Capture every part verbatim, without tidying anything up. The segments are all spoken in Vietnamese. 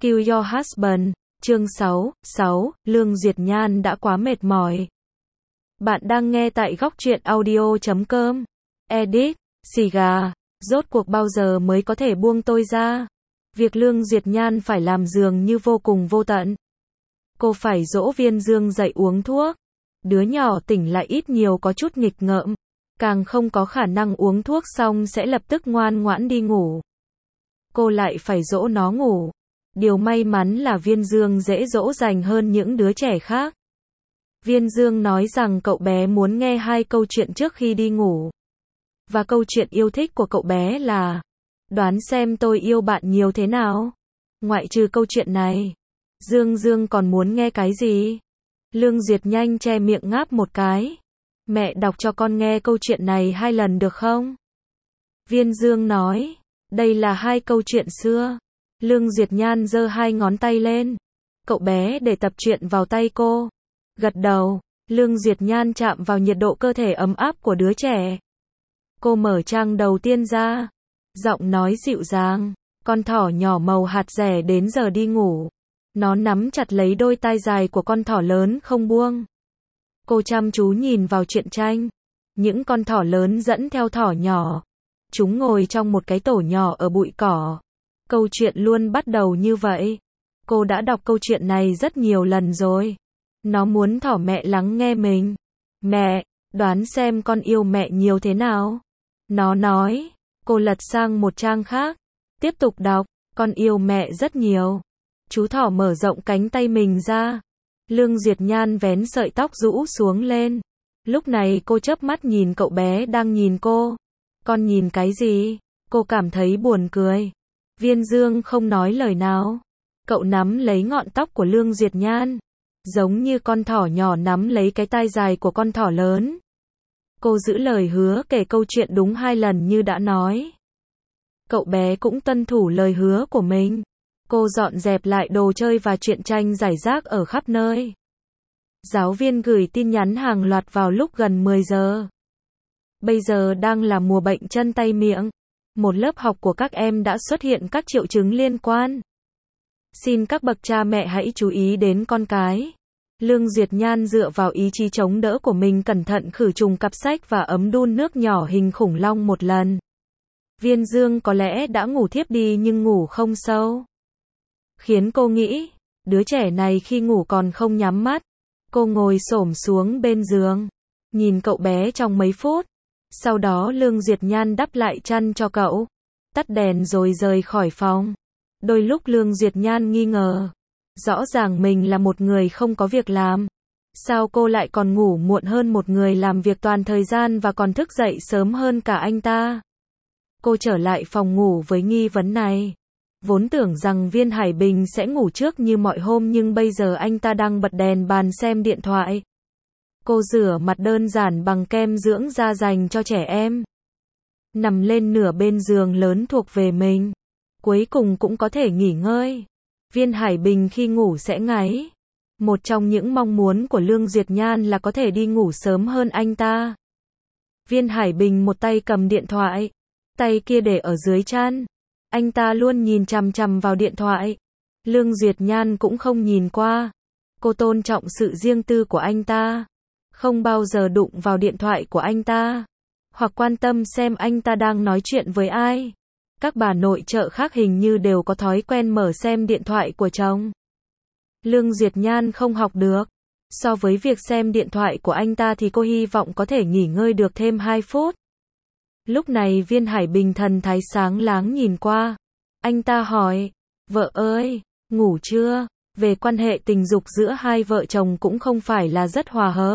Kill Your Husband, chương sáu, sáu, Lương Duyệt Nhan đã quá mệt mỏi. Bạn đang nghe tại góc truyện audio chấm com. Edit, xì gà, rốt cuộc bao giờ mới có thể buông tôi ra? Việc Lương Duyệt Nhan phải làm dường như vô cùng vô tận. Cô phải dỗ Viên Dương dậy uống thuốc. Đứa nhỏ tỉnh lại ít nhiều có chút nghịch ngợm, càng không có khả năng uống thuốc xong sẽ lập tức ngoan ngoãn đi ngủ. Cô lại phải dỗ nó ngủ. Điều may mắn là Viên Dương dễ dỗ dành hơn những đứa trẻ khác. Viên Dương nói rằng cậu bé muốn nghe hai câu chuyện trước khi đi ngủ. Và câu chuyện yêu thích của cậu bé là: đoán xem tôi yêu bạn nhiều thế nào. Ngoại trừ câu chuyện này, Dương Dương còn muốn nghe cái gì? Lương Duyệt nhanh che miệng ngáp một cái. Mẹ đọc cho con nghe câu chuyện này hai lần được không? Viên Dương nói, đây là hai câu chuyện xưa. Lương Duyệt Nhan giơ hai ngón tay lên. Cậu bé để tập truyện vào tay cô. Gật đầu. Lương Duyệt Nhan chạm vào nhiệt độ cơ thể ấm áp của đứa trẻ. Cô mở trang đầu tiên ra. Giọng nói dịu dàng. Con thỏ nhỏ màu hạt rẻ đến giờ đi ngủ. Nó nắm chặt lấy đôi tai dài của con thỏ lớn không buông. Cô chăm chú nhìn vào truyện tranh. Những con thỏ lớn dẫn theo thỏ nhỏ. Chúng ngồi trong một cái tổ nhỏ ở bụi cỏ. Câu chuyện luôn bắt đầu như vậy. Cô đã đọc câu chuyện này rất nhiều lần rồi. Nó muốn thỏ mẹ lắng nghe mình. Mẹ, đoán xem con yêu mẹ nhiều thế nào? Nó nói. Cô lật sang một trang khác. Tiếp tục đọc. Con yêu mẹ rất nhiều. Chú thỏ mở rộng cánh tay mình ra. Lương Duyệt Nhan vén sợi tóc rũ xuống lên. Lúc này cô chớp mắt nhìn cậu bé đang nhìn cô. Con nhìn cái gì? Cô cảm thấy buồn cười. Viên Dương không nói lời nào. Cậu nắm lấy ngọn tóc của Lương Duyệt Nhan. Giống như con thỏ nhỏ nắm lấy cái tai dài của con thỏ lớn. Cô giữ lời hứa kể câu chuyện đúng hai lần như đã nói. Cậu bé cũng tuân thủ lời hứa của mình. Cô dọn dẹp lại đồ chơi và truyện tranh rải rác ở khắp nơi. Giáo viên gửi tin nhắn hàng loạt vào lúc gần mười giờ. Bây giờ đang là mùa bệnh chân tay miệng. Một lớp học của các em đã xuất hiện các triệu chứng liên quan. Xin các bậc cha mẹ hãy chú ý đến con cái. Lương Duyệt Nhan dựa vào ý chí chống đỡ của mình cẩn thận khử trùng cặp sách và ấm đun nước nhỏ hình khủng long một lần. Viên Dương có lẽ đã ngủ thiếp đi nhưng ngủ không sâu. Khiến cô nghĩ, đứa trẻ này khi ngủ còn không nhắm mắt. Cô ngồi xổm xuống bên giường, nhìn cậu bé trong mấy phút. Sau đó Lương Duyệt Nhan đắp lại chăn cho cậu, tắt đèn rồi rời khỏi phòng. Đôi lúc Lương Duyệt Nhan nghi ngờ, rõ ràng mình là một người không có việc làm. Sao cô lại còn ngủ muộn hơn một người làm việc toàn thời gian và còn thức dậy sớm hơn cả anh ta? Cô trở lại phòng ngủ với nghi vấn này. Vốn tưởng rằng Viên Hải Bình sẽ ngủ trước như mọi hôm nhưng bây giờ anh ta đang bật đèn bàn xem điện thoại. Cô rửa mặt đơn giản bằng kem dưỡng da dành cho trẻ em. Nằm lên nửa bên giường lớn thuộc về mình. Cuối cùng cũng có thể nghỉ ngơi. Viên Hải Bình khi ngủ sẽ ngáy. Một trong những mong muốn của Lương Duyệt Nhan là có thể đi ngủ sớm hơn anh ta. Viên Hải Bình một tay cầm điện thoại, tay kia để ở dưới chăn. Anh ta luôn nhìn chằm chằm vào điện thoại. Lương Duyệt Nhan cũng không nhìn qua. Cô tôn trọng sự riêng tư của anh ta. Không bao giờ đụng vào điện thoại của anh ta. Hoặc quan tâm xem anh ta đang nói chuyện với ai. Các bà nội trợ khác hình như đều có thói quen mở xem điện thoại của chồng. Lương Duyệt Nhan không học được. So với việc xem điện thoại của anh ta thì cô hy vọng có thể nghỉ ngơi được thêm hai phút. Lúc này Viên Hải Bình thần thái sáng láng nhìn qua. Anh ta hỏi, vợ ơi, ngủ chưa? Về quan hệ tình dục giữa hai vợ chồng cũng không phải là rất hòa hợp.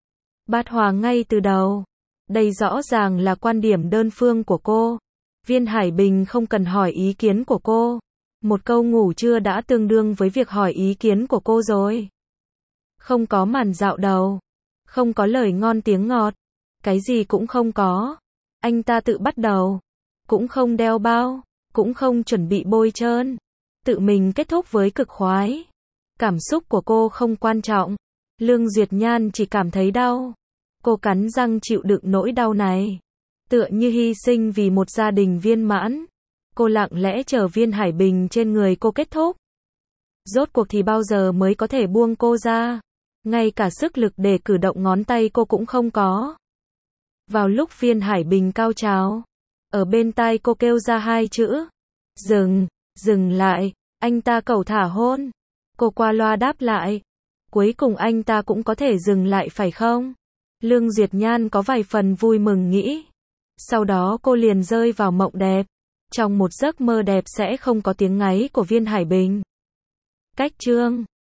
Bát hòa ngay từ đầu. Đây rõ ràng là quan điểm đơn phương của cô. Viên Hải Bình không cần hỏi ý kiến của cô. Một câu ngủ chưa đã tương đương với việc hỏi ý kiến của cô rồi. Không có màn dạo đầu. Không có lời ngon tiếng ngọt. Cái gì cũng không có. Anh ta tự bắt đầu. Cũng không đeo bao. Cũng không chuẩn bị bôi trơn. Tự mình kết thúc với cực khoái. Cảm xúc của cô không quan trọng. Lương Duyệt Nhan chỉ cảm thấy đau. Cô cắn răng chịu đựng nỗi đau này. Tựa như hy sinh vì một gia đình viên mãn. Cô lặng lẽ chờ Viên Hải Bình trên người cô kết thúc. Rốt cuộc thì bao giờ mới có thể buông cô ra? Ngay cả sức lực để cử động ngón tay cô cũng không có. Vào lúc Viên Hải Bình cao trào, ở bên tai cô kêu ra hai chữ. Dừng, dừng lại, anh ta cẩu thả hôn. Cô qua loa đáp lại. Cuối cùng anh ta cũng có thể dừng lại phải không? Lương Duyệt Nhan có vài phần vui mừng nghĩ. Sau đó cô liền rơi vào mộng đẹp. Trong một giấc mơ đẹp sẽ không có tiếng ngáy của Viên Hải Bình. Cách chương